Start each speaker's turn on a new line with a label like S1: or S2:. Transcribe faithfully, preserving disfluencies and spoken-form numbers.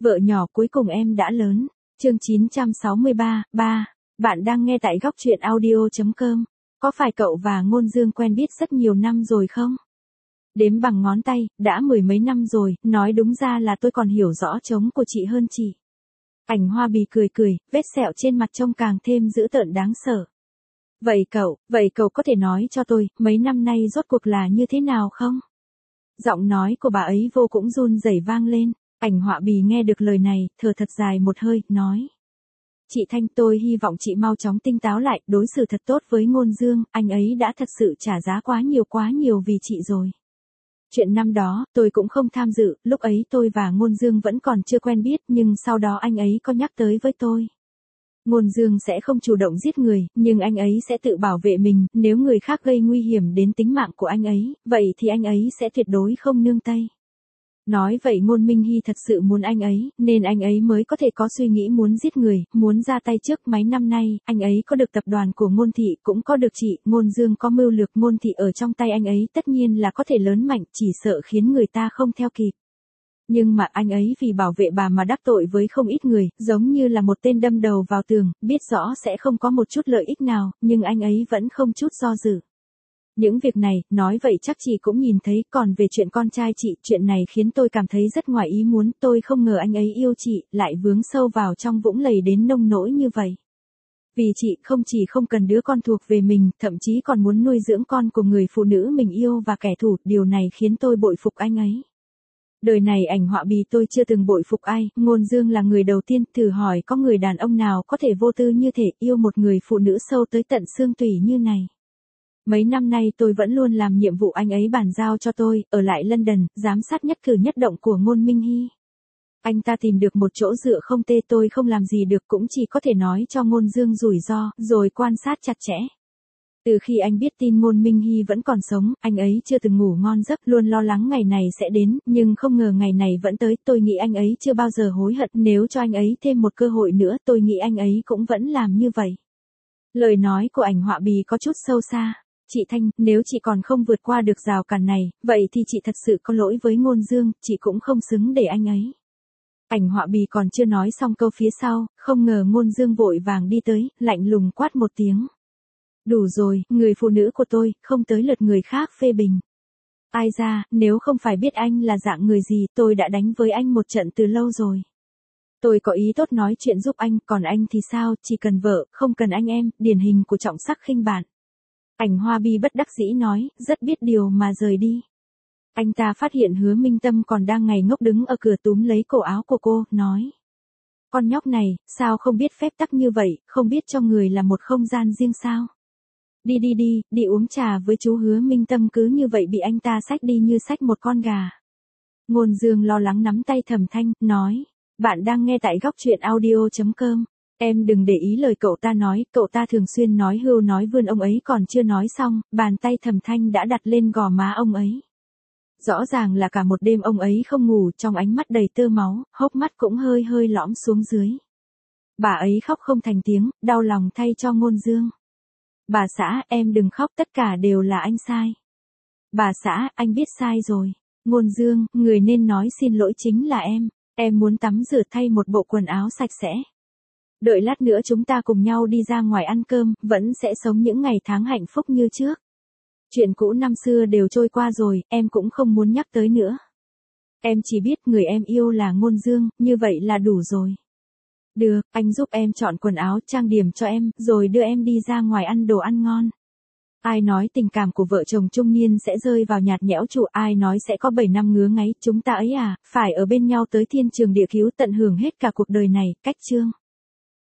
S1: Vợ nhỏ cuối cùng em đã lớn. Chương chín trăm sáu mươi ba, ba. Bạn đang nghe tại góc truyện audio chấm com. Có phải cậu và Ngôn Dương quen biết rất nhiều năm rồi không? Đếm bằng ngón tay, đã mười mấy năm rồi, nói đúng ra là tôi còn hiểu rõ trống của chị hơn chị. Ảnh Hoa Bì cười cười, vết sẹo trên mặt trông càng thêm dữ tợn đáng sợ. Vậy cậu, vậy cậu có thể nói cho tôi, mấy năm nay rốt cuộc là như thế nào không? Giọng nói của bà ấy vô cũng run rẩy vang lên. Ảnh Họa Bì nghe được lời này, thở thật dài một hơi, nói. Chị Thanh, tôi hy vọng chị mau chóng tinh táo lại, đối xử thật tốt với Ngôn Dương, anh ấy đã thật sự trả giá quá nhiều quá nhiều vì chị rồi. Chuyện năm đó, tôi cũng không tham dự, lúc ấy tôi và Ngôn Dương vẫn còn chưa quen biết, nhưng sau đó anh ấy có nhắc tới với tôi. Ngôn Dương sẽ không chủ động giết người, nhưng anh ấy sẽ tự bảo vệ mình, nếu người khác gây nguy hiểm đến tính mạng của anh ấy, vậy thì anh ấy sẽ tuyệt đối không nương tay. Nói vậy Ngôn Minh Hy thật sự muốn anh ấy, nên anh ấy mới có thể có suy nghĩ muốn giết người, muốn ra tay trước. Mấy năm nay, anh ấy có được tập đoàn của Ngôn Thị, cũng có được chị, Ngôn Dương có mưu lược Ngôn Thị ở trong tay anh ấy, tất nhiên là có thể lớn mạnh, chỉ sợ khiến người ta không theo kịp. Nhưng mà anh ấy vì bảo vệ bà mà đắc tội với không ít người, giống như là một tên đâm đầu vào tường, biết rõ sẽ không có một chút lợi ích nào, nhưng anh ấy vẫn không chút do dự. Những việc này, nói vậy chắc chị cũng nhìn thấy, còn về chuyện con trai chị, chuyện này khiến tôi cảm thấy rất ngoài ý muốn, tôi không ngờ anh ấy yêu chị, lại vướng sâu vào trong vũng lầy đến nông nỗi như vậy. Vì chị không chỉ không cần đứa con thuộc về mình, thậm chí còn muốn nuôi dưỡng con của người phụ nữ mình yêu và kẻ thù, điều này khiến tôi bội phục anh ấy. Đời này Ảnh Họa Bì tôi chưa từng bội phục ai, Ngôn Dương là người đầu tiên, thử hỏi có người đàn ông nào có thể vô tư như thể yêu một người phụ nữ sâu tới tận xương tủy như này. Mấy năm nay tôi vẫn luôn làm nhiệm vụ anh ấy bàn giao cho tôi, ở lại London, giám sát nhất cử nhất động của Ngôn Minh Hy. Anh ta tìm được một chỗ dựa không tê, tôi không làm gì được, cũng chỉ có thể nói cho Ngôn Dương rủi ro, rồi quan sát chặt chẽ. Từ khi anh biết tin Ngôn Minh Hy vẫn còn sống, anh ấy chưa từng ngủ ngon giấc, luôn lo lắng ngày này sẽ đến, nhưng không ngờ ngày này vẫn tới, tôi nghĩ anh ấy chưa bao giờ hối hận, nếu cho anh ấy thêm một cơ hội nữa, tôi nghĩ anh ấy cũng vẫn làm như vậy. Lời nói của Ảnh Họa Bì có chút sâu xa. Chị Thanh, nếu chị còn không vượt qua được rào cản này, vậy thì chị thật sự có lỗi với Ngôn Dương, chị cũng không xứng để anh ấy. Ảnh Họa Bì còn chưa nói xong câu phía sau, không ngờ Ngôn Dương vội vàng đi tới, lạnh lùng quát một tiếng. Đủ rồi, người phụ nữ của tôi, không tới lượt người khác phê bình. Ai ra, nếu không phải biết anh là dạng người gì, tôi đã đánh với anh một trận từ lâu rồi. Tôi có ý tốt nói chuyện giúp anh, còn anh thì sao, chỉ cần vợ, không cần anh em, điển hình của trọng sắc khinh bạn. Ảnh Hoa Bì bất đắc dĩ nói, rất biết điều mà rời đi. Anh ta phát hiện Hứa Minh Tâm còn đang ngây ngốc đứng ở cửa túm lấy cổ áo của cô, nói. Con nhóc này, sao không biết phép tắc như vậy, không biết cho người là một không gian riêng sao? Đi đi đi, đi uống trà với chú. Hứa Minh Tâm cứ như vậy bị anh ta xách đi như xách một con gà. Ngôn Dương lo lắng nắm tay Thẩm Thanh, nói. Bạn đang nghe tại góc truyện audio chấm com. Em đừng để ý lời cậu ta nói, cậu ta thường xuyên nói hưu nói vươn. Ông ấy còn chưa nói xong, bàn tay Thẩm Thanh đã đặt lên gò má ông ấy. Rõ ràng là cả một đêm ông ấy không ngủ, trong ánh mắt đầy tơ máu, hốc mắt cũng hơi hơi lõm xuống dưới. Bà ấy khóc không thành tiếng, đau lòng thay cho Ngôn Dương. Bà xã, em đừng khóc, tất cả đều là anh sai. Bà xã, anh biết sai rồi. Ngôn Dương, người nên nói xin lỗi chính là em. Em muốn tắm rửa thay một bộ quần áo sạch sẽ. Đợi lát nữa chúng ta cùng nhau đi ra ngoài ăn cơm, vẫn sẽ sống những ngày tháng hạnh phúc như trước. Chuyện cũ năm xưa đều trôi qua rồi, em cũng không muốn nhắc tới nữa. Em chỉ biết người em yêu là Ngôn Dương, như vậy là đủ rồi. Được, anh giúp em chọn quần áo, trang điểm cho em, rồi đưa em đi ra ngoài ăn đồ ăn ngon. Ai nói tình cảm của vợ chồng trung niên sẽ rơi vào nhạt nhẽo trụ, ai nói sẽ có bảy năm ngứa ngáy, chúng ta ấy à, phải ở bên nhau tới thiên trường địa cứu, tận hưởng hết cả cuộc đời này, cách chương.